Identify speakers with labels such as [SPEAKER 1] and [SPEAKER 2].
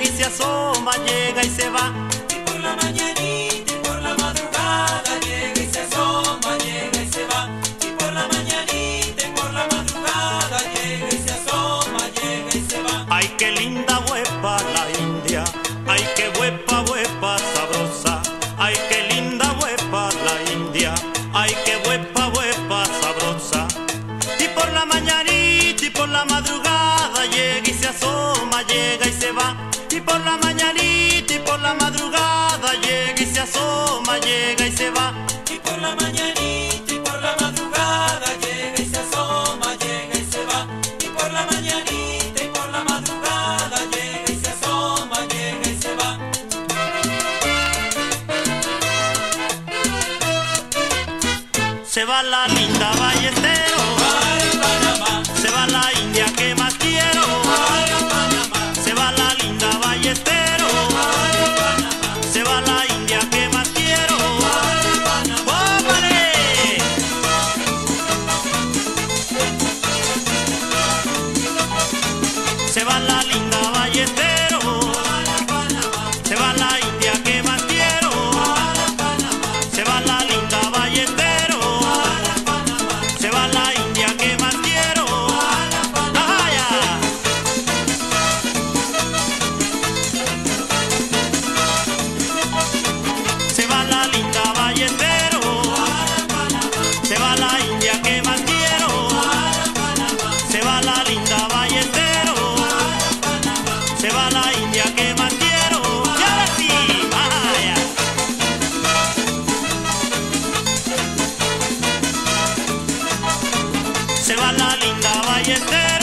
[SPEAKER 1] y se asoma, llega y se va.
[SPEAKER 2] Y por la mañanita y por la madrugada llega y se asoma, llega y se va. Y por la mañanita y por la madrugada llega y se asoma, llega y se va.
[SPEAKER 1] Ay, qué linda huepa la india, ay, qué huepa, huepa sabrosa. Ay, qué linda huepa la india, ay, qué huepa, huepa sabrosa. Y por la mañanita y por la madrugada llega y se asoma, llega y se va. Y por la mañanita y por la madrugada llega y se asoma, llega y se va.
[SPEAKER 2] Y por la mañanita y por la madrugada llega y se asoma, llega y se va. Y por la mañanita y por la madrugada llega y se asoma, llega y se va.
[SPEAKER 1] Se va la linda Ballestero,
[SPEAKER 2] Para Panamá,
[SPEAKER 1] se va la india que más quiero.
[SPEAKER 2] para Panamá,
[SPEAKER 1] Se va la linda Ballestero,
[SPEAKER 2] para Panamá,
[SPEAKER 1] se va la india que más quiero.
[SPEAKER 2] para Panamá.
[SPEAKER 1] ¡Óvale! Se va la linda Ballestero, se va la india que más quiero. Se va la linda Ballestero, se va la india que más quiero. ¡Ajá! Se va la linda Ballestero, se va la india que más quiero. Se va la linda Ballestero, se va la india que más quiero. Y ahora sí, vaya. Se va la linda Ballestero.